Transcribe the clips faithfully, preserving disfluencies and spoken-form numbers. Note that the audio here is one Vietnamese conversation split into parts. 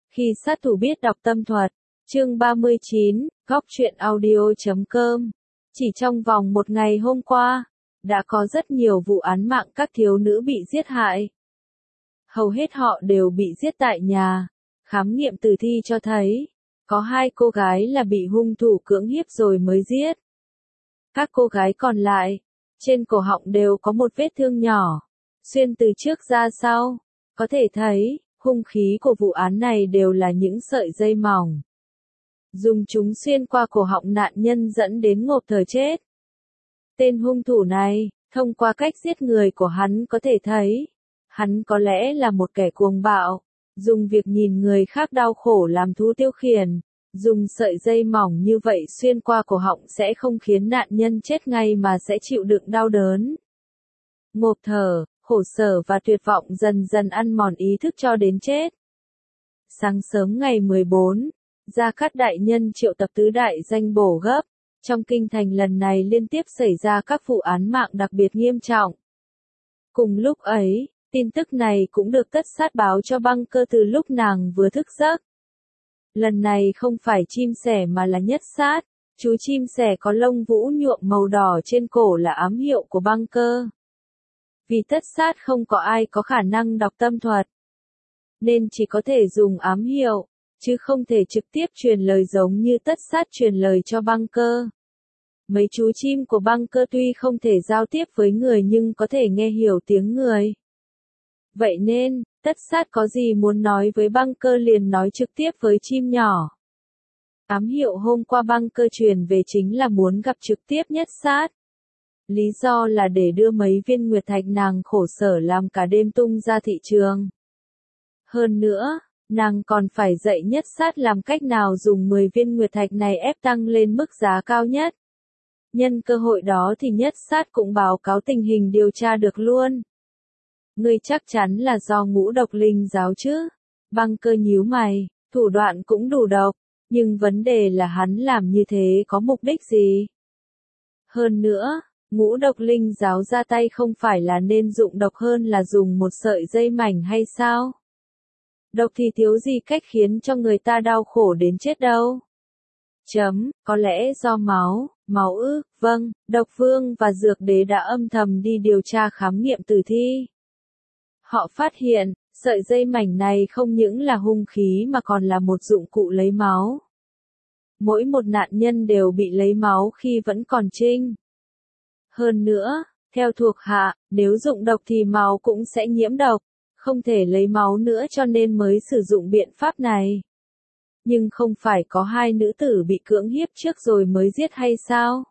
Khi sát thủ biết đọc tâm thuật, chương ba mươi chín, góc truyện audio chấm com. Chỉ trong vòng một ngày hôm qua, đã có rất nhiều vụ án mạng các thiếu nữ bị giết hại. Hầu hết họ đều bị giết tại nhà. Khám nghiệm tử thi cho thấy, có hai cô gái là bị hung thủ cưỡng hiếp rồi mới giết. Các cô gái còn lại, trên cổ họng đều có một vết thương nhỏ, xuyên từ trước ra sau. Có thể thấy, hung khí của vụ án này đều là những sợi dây mỏng. Dùng chúng xuyên qua cổ họng nạn nhân dẫn đến ngộp thở chết. Tên hung thủ này, thông qua cách giết người của hắn có thể thấy, hắn có lẽ là một kẻ cuồng bạo, dùng việc nhìn người khác đau khổ làm thú tiêu khiển. Dùng sợi dây mỏng như vậy xuyên qua cổ họng sẽ không khiến nạn nhân chết ngay mà sẽ chịu đựng đau đớn. Ngộp thở, khổ sở và tuyệt vọng dần dần ăn mòn ý thức cho đến chết. Sáng sớm ngày mười bốn, Gia Cát đại nhân triệu tập tứ đại danh bổ gấp. Trong kinh thành lần này liên tiếp xảy ra các vụ án mạng đặc biệt nghiêm trọng. Cùng lúc ấy, tin tức này cũng được Tất Sát báo cho Băng Cơ từ lúc nàng vừa thức giấc. Lần này không phải chim sẻ mà là Nhất Sát, chú chim sẻ có lông vũ nhuộm màu đỏ trên cổ là ám hiệu của Băng Cơ. Vì Tất Sát không có ai có khả năng đọc tâm thuật, nên chỉ có thể dùng ám hiệu, chứ không thể trực tiếp truyền lời giống như Tất Sát truyền lời cho Băng Cơ. Mấy chú chim của Băng Cơ tuy không thể giao tiếp với người nhưng có thể nghe hiểu tiếng người. Vậy nên, Tất Sát có gì muốn nói với Băng Cơ liền nói trực tiếp với chim nhỏ. Ám hiệu hôm qua Băng Cơ truyền về chính là muốn gặp trực tiếp Nhất Sát. Lý do là để đưa mấy viên nguyệt thạch nàng khổ sở làm cả đêm tung ra thị trường. Hơn nữa, nàng còn phải dạy Nhất Sát làm cách nào dùng mười viên nguyệt thạch này ép tăng lên mức giá cao nhất. Nhân cơ hội đó thì Nhất Sát cũng báo cáo tình hình điều tra được luôn. Ngươi chắc chắn là do Ngũ Độc Linh giáo chứ? Băng Cơ nhíu mày, thủ đoạn cũng đủ độc, nhưng vấn đề là hắn làm như thế có mục đích gì? Hơn nữa, Ngũ Độc Linh giáo ra tay không phải là nên dụng độc hơn là dùng một sợi dây mảnh hay sao? Độc thì thiếu gì cách khiến cho người ta đau khổ đến chết đâu. Chấm, có lẽ do máu, máu ư, vâng, Độc Vương và Dược Đế đã âm thầm đi điều tra khám nghiệm tử thi. Họ phát hiện, sợi dây mảnh này không những là hung khí mà còn là một dụng cụ lấy máu. Mỗi một nạn nhân đều bị lấy máu khi vẫn còn trinh. Hơn nữa, theo thuộc hạ, nếu dụng độc thì máu cũng sẽ nhiễm độc, không thể lấy máu nữa cho nên mới sử dụng biện pháp này. Nhưng không phải có hai nữ tử bị cưỡng hiếp trước rồi mới giết hay sao?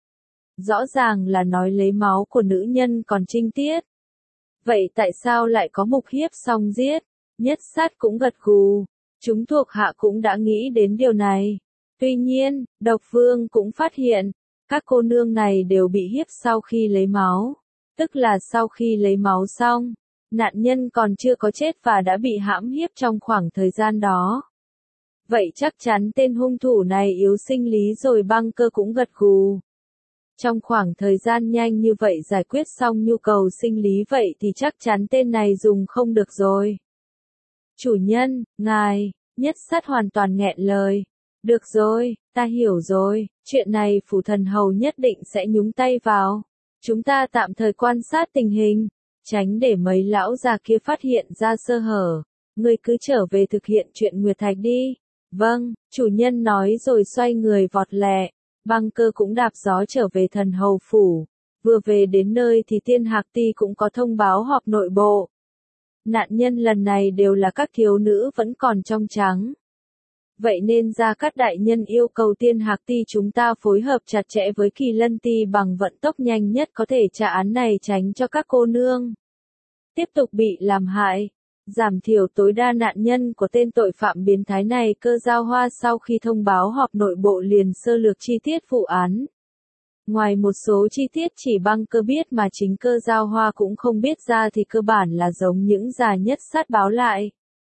Rõ ràng là nói lấy máu của nữ nhân còn trinh tiết. Vậy tại sao lại có mục hiếp xong giết? Nhất Sát cũng gật gù. Chúng thuộc hạ cũng đã nghĩ đến điều này. Tuy nhiên, Độc Vương cũng phát hiện, các cô nương này đều bị hiếp sau khi lấy máu. Tức là sau khi lấy máu xong, nạn nhân còn chưa có chết và đã bị hãm hiếp trong khoảng thời gian đó. Vậy chắc chắn tên hung thủ này yếu sinh lý rồi. Băng Cơ cũng gật gù. Trong khoảng thời gian nhanh như vậy giải quyết xong nhu cầu sinh lý vậy thì chắc chắn tên này dùng không được rồi. Chủ nhân, ngài, Nhất Sát hoàn toàn nghẹn lời. Được rồi, ta hiểu rồi, chuyện này phủ thần hầu nhất định sẽ nhúng tay vào. Chúng ta tạm thời quan sát tình hình, tránh để mấy lão già kia phát hiện ra sơ hở. Ngươi cứ trở về thực hiện chuyện Nguyệt Thạch đi. Vâng, chủ nhân nói rồi xoay người vọt lẹ. Băng Cơ cũng đạp gió trở về thần hầu phủ. Vừa về đến nơi thì Thiên Hạc Ti cũng có thông báo họp nội bộ. Nạn nhân lần này đều là các thiếu nữ vẫn còn trong trắng. Vậy nên Gia Cát đại nhân yêu cầu Thiên Hạc Ti chúng ta phối hợp chặt chẽ với Kỳ Lân Ti bằng vận tốc nhanh nhất có thể tra án này tránh cho các cô nương tiếp tục bị làm hại. Giảm thiểu tối đa nạn nhân của tên tội phạm biến thái này. Cơ Giao Hoa sau khi thông báo họp nội bộ liền sơ lược chi tiết vụ án. Ngoài một số chi tiết chỉ Băng Cơ biết mà chính Cơ Giao Hoa cũng không biết ra thì cơ bản là giống những già Nhất Sát báo lại.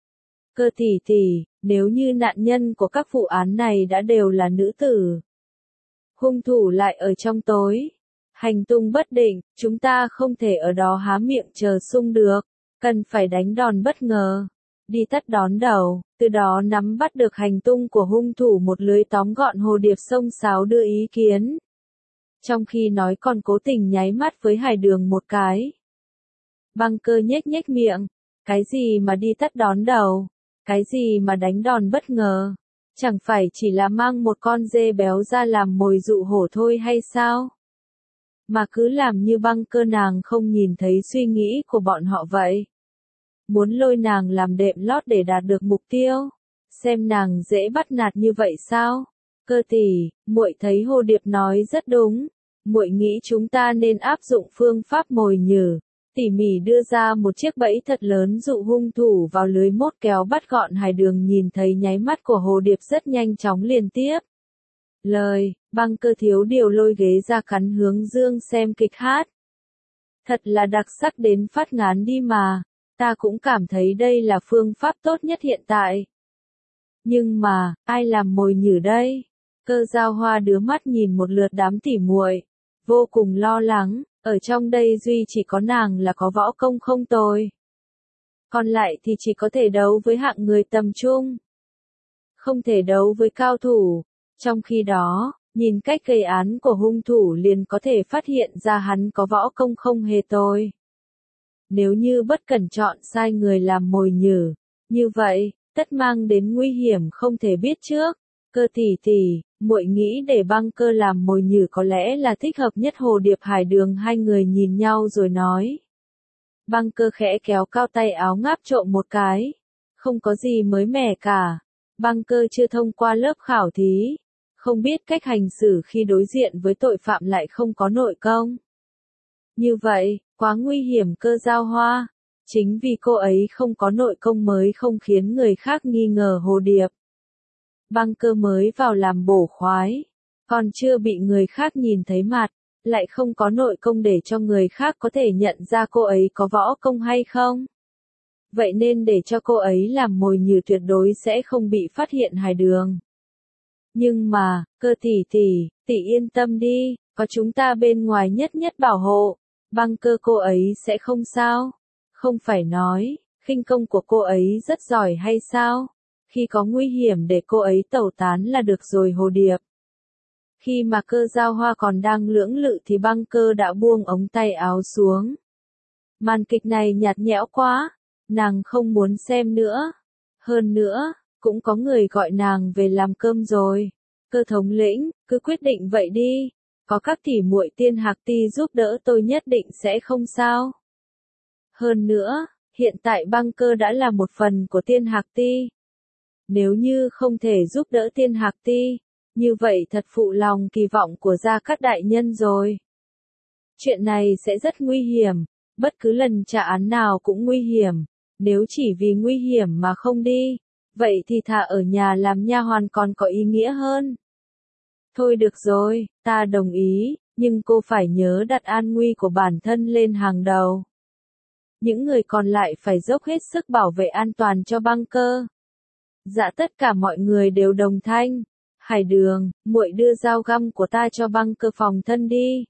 Cơ tỷ tỷ, nếu như nạn nhân của các vụ án này đã đều là nữ tử, hung thủ lại ở trong tối, hành tung bất định, chúng ta không thể ở đó há miệng chờ sung được. Cần phải đánh đòn bất ngờ. đi tắt đón đầu, từ đó nắm bắt được hành tung của hung thủ một lưới tóm gọn hồ điệp xông xáo đưa ý kiến. Trong khi nói còn cố tình nháy mắt với Hải Đường một cái. Băng Cơ nhếch nhếch miệng, cái gì mà đi tắt đón đầu, cái gì mà đánh đòn bất ngờ, chẳng phải chỉ là mang một con dê béo ra làm mồi dụ hổ thôi hay sao? Mà cứ làm như Băng Cơ nàng không nhìn thấy suy nghĩ của bọn họ vậy. Muốn lôi nàng làm đệm lót để đạt được mục tiêu, xem nàng dễ bắt nạt như vậy sao? Cơ tỷ, muội thấy Hồ Điệp nói rất đúng, muội nghĩ chúng ta nên áp dụng phương pháp mồi nhử, tỉ mỉ đưa ra một chiếc bẫy thật lớn dụ hung thủ vào lưới mốt kéo bắt gọn. Hải Đường nhìn thấy nháy mắt của Hồ Điệp rất nhanh chóng liền tiếp lời, Băng Cơ thiếu điều lôi ghế ra cắn hướng dương xem kịch hát. Thật là đặc sắc đến phát ngán đi mà, ta cũng cảm thấy đây là phương pháp tốt nhất hiện tại. Nhưng mà, ai làm mồi nhử đây? Cơ Giao Hoa đưa mắt nhìn một lượt đám tỉ muội, vô cùng lo lắng, ở trong đây duy chỉ có nàng là có võ công không tồi. Còn lại thì chỉ có thể đấu với hạng người tầm trung. Không thể đấu với cao thủ. Trong khi đó, nhìn cách gây án của hung thủ liền có thể phát hiện ra hắn có võ công không hề tồi. Nếu như bất cẩn chọn sai người làm mồi nhử, như vậy, tất mang đến nguy hiểm không thể biết trước. Cơ tỷ tỷ, muội nghĩ để Băng Cơ làm mồi nhử có lẽ là thích hợp nhất. Hồ Điệp Hải Đường hai người nhìn nhau rồi nói. Băng Cơ khẽ kéo cao tay áo ngáp trộm một cái. Không có gì mới mẻ cả. Băng Cơ chưa thông qua lớp khảo thí, không biết cách hành xử khi đối diện với tội phạm, lại không có nội công. Như vậy, quá nguy hiểm. Cơ Giao Hoa. Chính vì cô ấy không có nội công mới không khiến người khác nghi ngờ Hồ Điệp. Băng Cơ mới vào làm bổ khoái, còn chưa bị người khác nhìn thấy mặt, lại không có nội công để cho người khác có thể nhận ra cô ấy có võ công hay không. Vậy nên để cho cô ấy làm mồi nhử tuyệt đối sẽ không bị phát hiện. Hải Đường. Nhưng mà, Cơ tỷ tỷ, tỷ yên tâm đi, có chúng ta bên ngoài nhất nhất bảo hộ. Băng Cơ cô ấy sẽ không sao. Không phải nói, khinh công của cô ấy rất giỏi hay sao? Khi có nguy hiểm để cô ấy tẩu tán là được rồi. Hồ Điệp. Khi mà Cơ Giao Hoa còn đang lưỡng lự thì Băng Cơ đã buông ống tay áo xuống. Màn kịch này nhạt nhẽo quá, nàng không muốn xem nữa. Hơn nữa, cũng có người gọi nàng về làm cơm rồi. Cơ thống lĩnh, cứ quyết định vậy đi. Có các tỷ muội Tiên Hạc Ti giúp đỡ tôi nhất định sẽ không sao. Hơn nữa, hiện tại Băng Cơ đã là một phần của Tiên Hạc Ti. Nếu như không thể giúp đỡ Tiên Hạc Ti, như vậy thật phụ lòng kỳ vọng của Gia Cát đại nhân rồi. Chuyện này sẽ rất nguy hiểm, bất cứ lần trả án nào cũng nguy hiểm. Nếu chỉ vì nguy hiểm mà không đi, vậy thì thà ở nhà làm nha hoàn còn có ý nghĩa hơn. Thôi được rồi, ta đồng ý, nhưng cô phải nhớ đặt an nguy của bản thân lên hàng đầu. Những người còn lại phải dốc hết sức bảo vệ an toàn cho Băng Cơ. Dạ tất cả mọi người đều đồng thanh. Hải Đường, muội đưa dao găm của ta cho Băng Cơ phòng thân đi.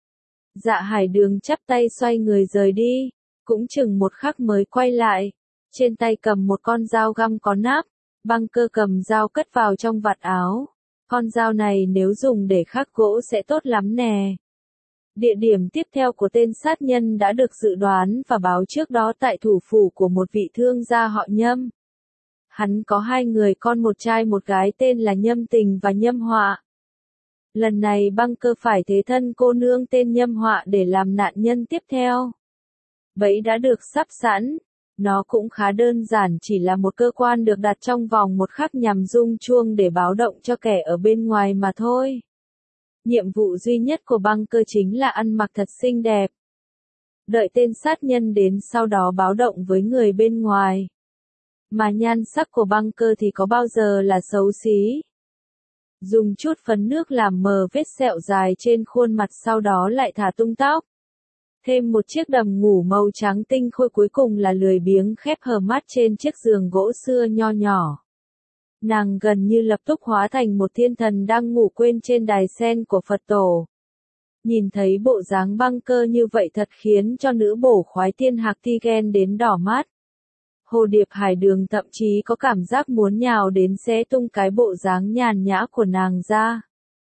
Dạ Hải Đường chắp tay xoay người rời đi, cũng chừng một khắc mới quay lại. Trên tay cầm một con dao găm có nắp, Băng Cơ cầm dao cất vào trong vạt áo. Con dao này nếu dùng để khắc gỗ sẽ tốt lắm nè. Địa điểm tiếp theo của tên sát nhân đã được dự đoán và báo trước đó tại thủ phủ của một vị thương gia họ Nhâm. Hắn có hai người con, một trai một gái, tên là Nhâm Tình và Nhâm Họa. Lần này Băng Cơ phải thế thân cô nương tên Nhâm Họa để làm nạn nhân tiếp theo. Bẫy đã được sắp sẵn. Nó cũng khá đơn giản, chỉ là một cơ quan được đặt trong vòng một khắc nhằm rung chuông để báo động cho kẻ ở bên ngoài mà thôi. Nhiệm vụ duy nhất của Băng Cơ chính là ăn mặc thật xinh đẹp. Đợi tên sát nhân đến sau đó báo động với người bên ngoài. Mà nhan sắc của Băng Cơ thì có bao giờ là xấu xí. Dùng chút phấn nước làm mờ vết sẹo dài trên khuôn mặt, sau đó lại thả tung tóc. Thêm một chiếc đầm ngủ màu trắng tinh khôi, cuối cùng là lười biếng khép hờ mắt trên chiếc giường gỗ xưa nho nhỏ. Nàng gần như lập tức hóa thành một thiên thần đang ngủ quên trên đài sen của Phật tổ. Nhìn thấy bộ dáng Băng Cơ như vậy thật khiến cho nữ bổ khoái Tiên Hạc Ti ghen đến đỏ mắt. Hồ Điệp Hải Đường thậm chí có cảm giác muốn nhào đến xé tung cái bộ dáng nhàn nhã của nàng ra.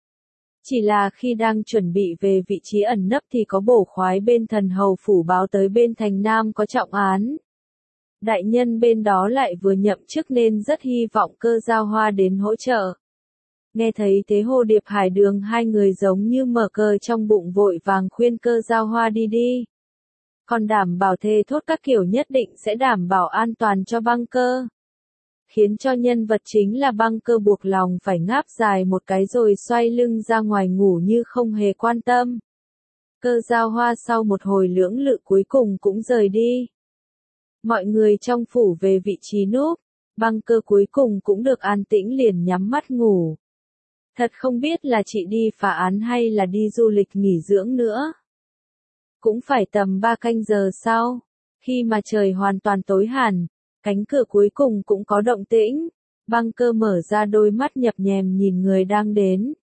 Chỉ là khi đang chuẩn bị về vị trí ẩn nấp thì có bổ khoái bên thần hầu phủ báo tới bên thành Nam có trọng án. Đại nhân bên đó lại vừa nhậm chức nên rất hy vọng Cơ Giao Hoa đến hỗ trợ. Nghe thấy thế Hồ Điệp Hải Đường hai người giống như mở cờ trong bụng vội vàng khuyên Cơ Giao Hoa đi đi. Còn đảm bảo thề thốt các kiểu nhất định sẽ đảm bảo an toàn cho Băng Cơ. Khiến cho nhân vật chính là Băng Cơ buộc lòng phải ngáp dài một cái rồi xoay lưng ra ngoài ngủ như không hề quan tâm. Cơ Giao Hoa sau một hồi lưỡng lự cuối cùng cũng rời đi. Mọi người trong phủ về vị trí núp, Băng Cơ cuối cùng cũng được an tĩnh liền nhắm mắt ngủ. Thật không biết là chị đi phá án hay là đi du lịch nghỉ dưỡng nữa. Cũng phải tầm ba canh giờ sau, khi mà trời hoàn toàn tối hẳn, cánh cửa cuối cùng cũng có động tĩnh, Băng Cơ mở ra đôi mắt nhập nhèm nhìn người đang đến.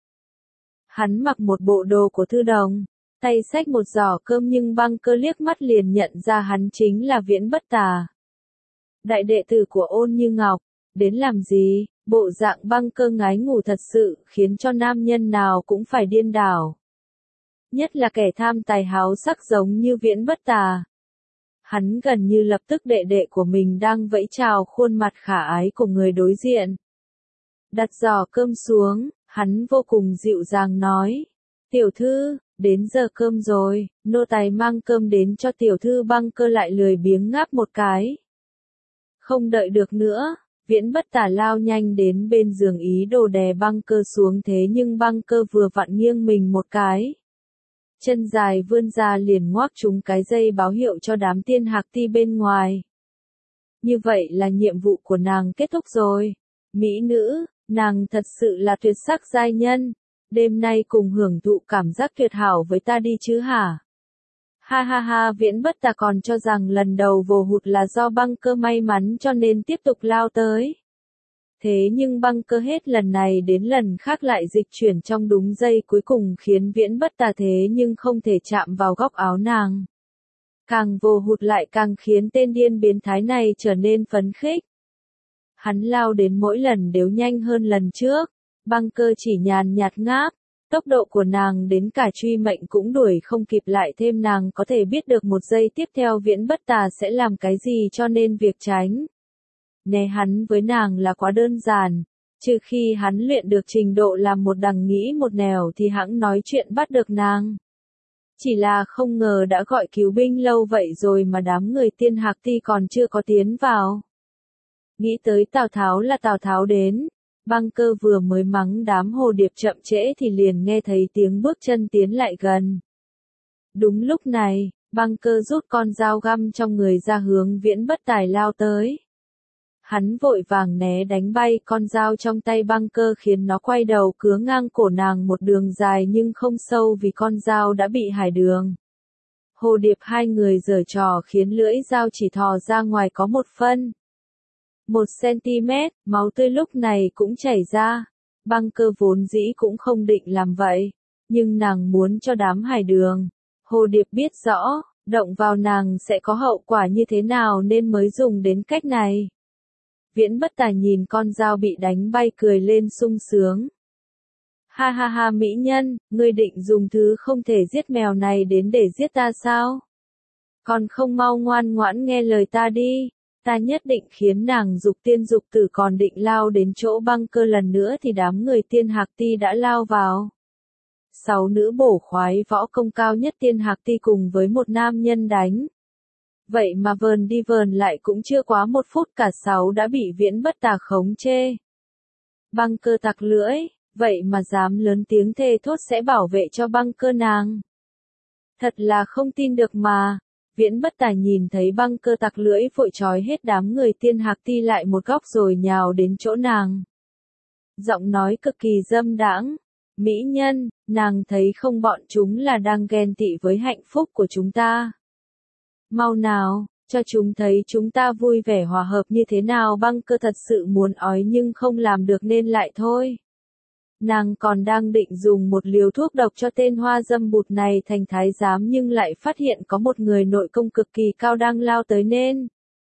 Hắn mặc một bộ đồ của thư đồng, tay xách một giỏ cơm nhưng Băng Cơ liếc mắt liền nhận ra hắn chính là Viễn Bất Tà. Đại đệ tử của Ôn Như Ngọc, đến làm gì? Bộ dạng Băng Cơ ngái ngủ thật sự khiến cho nam nhân nào cũng phải điên đảo. Nhất là kẻ tham tài háo sắc giống như Viễn Bất Tà. Hắn gần như lập tức đệ đệ của mình đang vẫy chào khuôn mặt khả ái của người đối diện. Đặt giỏ cơm xuống, hắn vô cùng dịu dàng nói. Tiểu thư, đến giờ cơm rồi, nô tài mang cơm đến cho tiểu thư. Băng Cơ lại lười biếng ngáp một cái. Không đợi được nữa, Viễn Bất Tà lao nhanh đến bên giường ý đồ đè Băng Cơ xuống thế nhưng Băng Cơ vừa vặn nghiêng mình một cái. Chân dài vươn ra liền ngoác trúng cái dây báo hiệu cho đám tiên hạc ti bên ngoài. Như vậy là nhiệm vụ của nàng kết thúc rồi. Mỹ nữ, nàng thật sự là tuyệt sắc giai nhân. Đêm nay cùng hưởng thụ cảm giác tuyệt hảo với ta đi chứ hả? Ha ha ha, Viễn Bất Tà còn cho rằng lần đầu vồ hụt là do Băng Cơ may mắn cho nên tiếp tục lao tới. Thế nhưng Băng Cơ hết lần này đến lần khác lại dịch chuyển trong đúng giây cuối cùng khiến Viễn Bất Tà thế nhưng không thể chạm vào góc áo nàng. Càng vồ hụt lại càng khiến tên điên biến thái này trở nên phấn khích. Hắn lao đến mỗi lần đều nhanh hơn lần trước. Băng Cơ chỉ nhàn nhạt ngáp. Tốc độ của nàng đến cả truy mệnh cũng đuổi không kịp, lại thêm nàng có thể biết được một giây tiếp theo Viễn Bất Tà sẽ làm cái gì cho nên việc tránh né hắn với nàng là quá đơn giản. Trừ khi hắn luyện được trình độ làm một đằng nghĩ một nẻo thì hẵng nói chuyện bắt được nàng. Chỉ là không ngờ đã gọi cứu binh lâu vậy rồi mà đám người tiên hạc ti còn chưa có tiến vào. Nghĩ tới Tào Tháo là Tào Tháo đến. Băng Cơ vừa mới mắng đám hồ điệp chậm trễ thì liền nghe thấy tiếng bước chân tiến lại gần. Đúng lúc này, Băng Cơ rút con dao găm trong người ra hướng Viễn Bất Tà lao tới. Hắn vội vàng né đánh bay con dao trong tay Băng Cơ khiến nó quay đầu cứa ngang cổ nàng một đường dài nhưng không sâu vì con dao đã bị hải đường. Hồ điệp hai người giở trò khiến lưỡi dao chỉ thò ra ngoài có một phân. Một centimet, máu tươi lúc này cũng chảy ra. Băng Cơ vốn dĩ cũng không định làm vậy. Nhưng nàng muốn cho đám hải đường. Hồ điệp biết rõ, động vào nàng sẽ có hậu quả như thế nào nên mới dùng đến cách này. Viễn Bất Tà nhìn con dao bị đánh bay cười lên sung sướng. Ha ha ha mỹ nhân, ngươi định dùng thứ không thể giết mèo này đến để giết ta sao? Còn không mau ngoan ngoãn nghe lời ta đi. Ta nhất định khiến nàng dục tiên dục tử. Còn định lao đến chỗ Băng Cơ lần nữa thì đám người tiên hạc ti đã lao vào. Sáu nữ bổ khoái võ công cao nhất tiên hạc ti cùng với một nam nhân đánh. Vậy mà vờn đi vờn lại cũng chưa quá một phút cả sáu đã bị Viễn Bất Tà khống chê. Băng Cơ tặc lưỡi, vậy mà dám lớn tiếng thề thốt sẽ bảo vệ cho Băng Cơ nàng. Thật là không tin được mà. Viễn Bất Tà nhìn thấy Băng Cơ tặc lưỡi vội trói hết đám người tiên hạc ti lại một góc rồi nhào đến chỗ nàng. Giọng nói cực kỳ dâm đãng. Mỹ nhân, nàng thấy không bọn chúng là đang ghen tị với hạnh phúc của chúng ta. Mau nào, cho chúng thấy chúng ta vui vẻ hòa hợp như thế nào. Băng Cơ thật sự muốn ói nhưng không làm được nên lại thôi. Nàng còn đang định dùng một liều thuốc độc cho tên hoa dâm bụt này thành thái giám nhưng lại phát hiện có một người nội công cực kỳ cao đang lao tới nên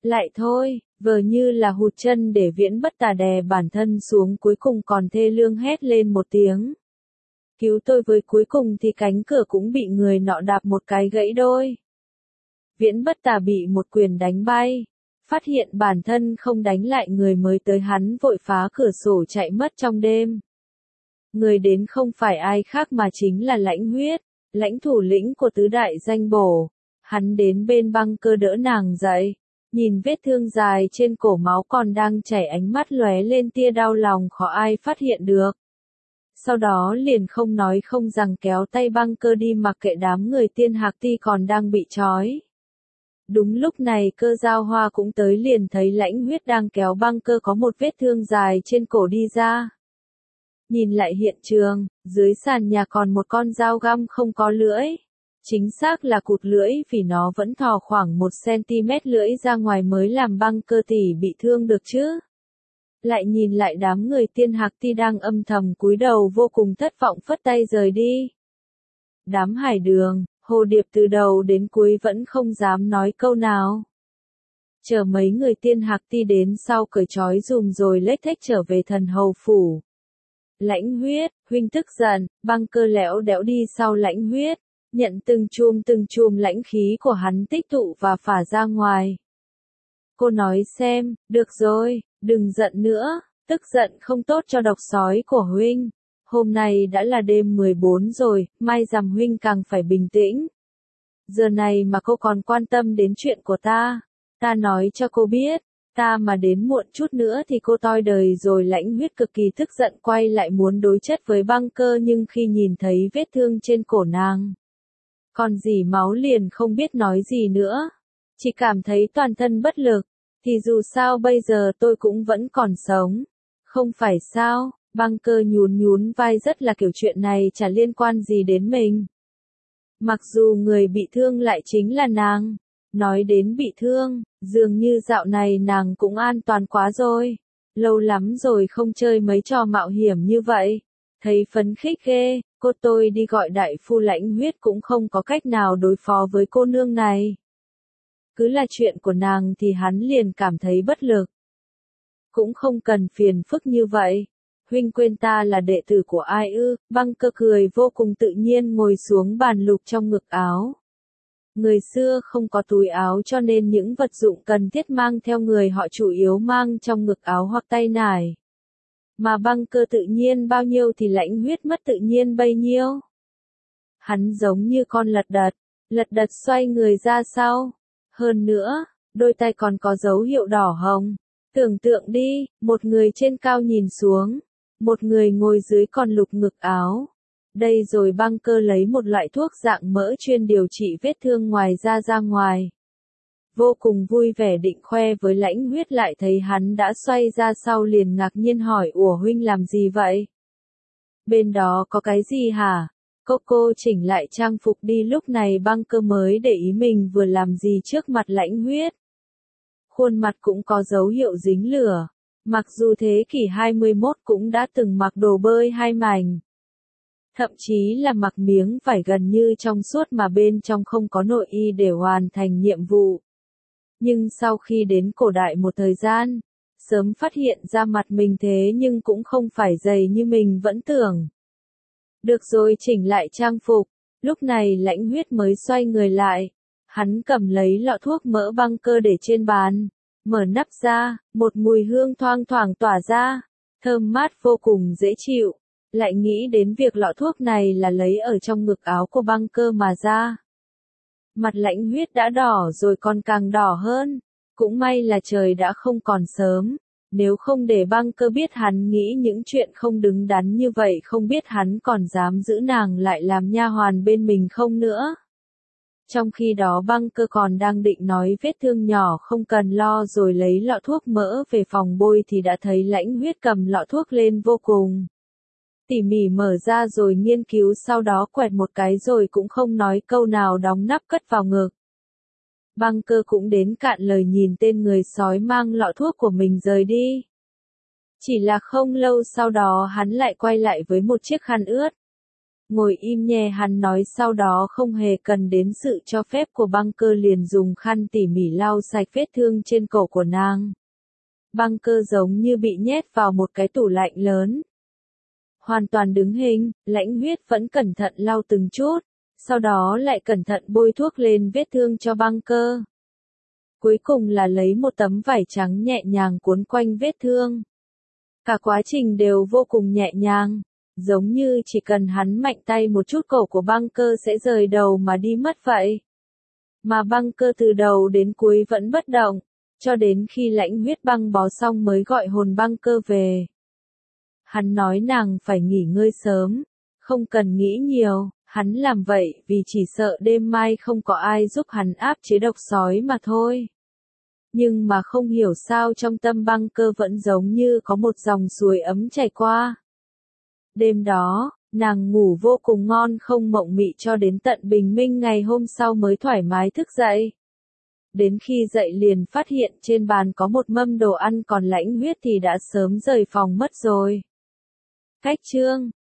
Lại thôi, vờ như là hụt chân để Viễn Bất Tà đè bản thân xuống, cuối cùng còn thê lương hét lên một tiếng. Cứu tôi với, cuối cùng thì cánh cửa cũng bị người nọ đạp một cái gãy đôi. Viễn Bất Tà bị một quyền đánh bay. Phát hiện bản thân không đánh lại người mới tới, hắn vội phá cửa sổ chạy mất trong đêm. Người đến không phải ai khác mà chính là Lãnh Huyết, lãnh thủ lĩnh của tứ đại danh bổ. Hắn đến bên băng cơ đỡ nàng dậy, nhìn vết thương dài trên cổ, máu còn đang chảy, ánh mắt lóe lên tia đau lòng khó ai phát hiện được. Sau đó liền không nói không rằng kéo tay băng cơ đi, mặc kệ đám người Tiên Hạc Ti còn đang bị trói. Đúng lúc này Cơ Giao Hoa cũng tới, liền thấy Lãnh Huyết đang kéo băng cơ có một vết thương dài trên cổ đi ra. Nhìn lại hiện trường, dưới sàn nhà còn một con dao găm không có lưỡi. Chính xác là cụt lưỡi, vì nó vẫn thò khoảng một xăng-ti-mét lưỡi ra ngoài mới làm băng cơ tỷ bị thương được chứ. Lại nhìn lại đám người Tiên Hạc Ti đang âm thầm cúi đầu, vô cùng thất vọng phất tay rời đi. Đám Hải Đường, Hồ Điệp từ đầu đến cuối vẫn không dám nói câu nào. Chờ mấy người Tiên Hạc Ti đến sau cởi trói dùm rồi lếch thếch trở về thần hầu phủ. Lãnh Huyết, huynh tức giận, băng cơ lẽo đẽo đi sau Lãnh Huyết, nhận từng chùm từng chùm lãnh khí của hắn tích tụ và phả ra ngoài. Cô nói xem, được rồi, đừng giận nữa, tức giận không tốt cho độc sói của huynh. Hôm nay đã là đêm mười bốn rồi, may rằng huynh càng phải bình tĩnh. Giờ này mà cô còn quan tâm đến chuyện của ta, ta nói cho cô biết, ta mà đến muộn chút nữa thì cô toi đời rồi. Lãnh Huyết cực kỳ tức giận quay lại muốn đối chất với băng cơ, nhưng khi nhìn thấy vết thương trên cổ nàng, còn dỉ máu liền không biết nói gì nữa, chỉ cảm thấy toàn thân bất lực. Thì dù sao bây giờ tôi cũng vẫn còn sống, không phải sao? Băng cơ nhún nhún vai, rất là kiểu chuyện này chả liên quan gì đến mình. Mặc dù người bị thương lại chính là nàng. Nói đến bị thương, dường như dạo này nàng cũng an toàn quá rồi. Lâu lắm rồi không chơi mấy trò mạo hiểm như vậy. Thấy phấn khích ghê, cô tôi đi gọi đại phu. Lãnh Huyết cũng không có cách nào đối phó với cô nương này. Cứ là chuyện của nàng thì hắn liền cảm thấy bất lực. Cũng không cần phiền phức như vậy. Huynh quên ta là đệ tử của ai ư? Băng cơ cười vô cùng tự nhiên, ngồi xuống bàn lục trong ngực áo. Người xưa không có túi áo cho nên những vật dụng cần thiết mang theo người họ chủ yếu mang trong ngực áo hoặc tay nải. Mà băng cơ tự nhiên bao nhiêu thì Lãnh Huyết mất tự nhiên bấy nhiêu. Hắn giống như con lật đật, lật đật xoay người ra sau. Hơn nữa, đôi tay còn có dấu hiệu đỏ hồng. Tưởng tượng đi, một người trên cao nhìn xuống, một người ngồi dưới còn lục ngực áo. Đây rồi băng cơ lấy một loại thuốc dạng mỡ chuyên điều trị vết thương ngoài da ra ngoài. Vô cùng vui vẻ định khoe với Lãnh Huyết, lại thấy hắn đã xoay ra sau liền ngạc nhiên hỏi: Ủa huynh làm gì vậy? Bên đó có cái gì hả? Cô cô chỉnh lại trang phục đi. Lúc này băng cơ mới để ý mình vừa làm gì trước mặt Lãnh Huyết. Khuôn mặt cũng có dấu hiệu dính lửa. Mặc dù thế kỷ hai mươi mốt cũng đã từng mặc đồ bơi hai mảnh. Thậm chí là mặc miếng vải gần như trong suốt mà bên trong không có nội y để hoàn thành nhiệm vụ. Nhưng sau khi đến cổ đại một thời gian, sớm phát hiện ra mặt mình thế nhưng cũng không phải dày như mình vẫn tưởng. Được rồi, chỉnh lại trang phục, lúc này Lãnh Huyết mới xoay người lại. Hắn cầm lấy lọ thuốc mỡ băng cơ để trên bàn, mở nắp ra, một mùi hương thoang thoảng tỏa ra, thơm mát vô cùng dễ chịu. Lại nghĩ đến việc lọ thuốc này là lấy ở trong ngực áo của băng cơ mà ra. Mặt Lãnh Huyết đã đỏ rồi còn càng đỏ hơn. Cũng may là trời đã không còn sớm. Nếu không để băng cơ biết hắn nghĩ những chuyện không đứng đắn như vậy, không biết hắn còn dám giữ nàng lại làm nha hoàn bên mình không nữa. Trong khi đó băng cơ còn đang định nói vết thương nhỏ không cần lo rồi lấy lọ thuốc mỡ về phòng bôi thì đã thấy Lãnh Huyết cầm lọ thuốc lên vô cùng tỉ mỉ mở ra rồi nghiên cứu, sau đó quẹt một cái rồi cũng không nói câu nào đóng nắp cất vào ngực. Băng cơ cũng đến cạn lời nhìn tên người sói mang lọ thuốc của mình rời đi. Chỉ là không lâu sau đó hắn lại quay lại với một chiếc khăn ướt. ngồi im nghe hắn nói, sau đó không hề cần đến sự cho phép của băng cơ liền dùng khăn tỉ mỉ lau sạch vết thương trên cổ của nàng. Băng cơ giống như bị nhét vào một cái tủ lạnh lớn. Hoàn toàn đứng hình, Lãnh Huyết vẫn cẩn thận lau từng chút, sau đó lại cẩn thận bôi thuốc lên vết thương cho băng cơ. Cuối cùng là lấy một tấm vải trắng nhẹ nhàng cuốn quanh vết thương. Cả quá trình đều vô cùng nhẹ nhàng, giống như chỉ cần hắn mạnh tay một chút cổ của băng cơ sẽ rời đầu mà đi mất vậy. Mà băng cơ từ đầu đến cuối vẫn bất động, cho đến khi Lãnh Huyết băng bó xong mới gọi hồn băng cơ về. Hắn nói nàng phải nghỉ ngơi sớm, không cần nghĩ nhiều, hắn làm vậy vì chỉ sợ đêm mai không có ai giúp hắn áp chế độc sói mà thôi. Nhưng mà không hiểu sao trong tâm băng cơ vẫn giống như có một dòng suối ấm chảy qua. Đêm đó, nàng ngủ vô cùng ngon không mộng mị cho đến tận bình minh ngày hôm sau mới thoải mái thức dậy. Đến khi dậy liền phát hiện trên bàn có một mâm đồ ăn, còn Lãnh Huyết thì đã sớm rời phòng mất rồi. Cách chương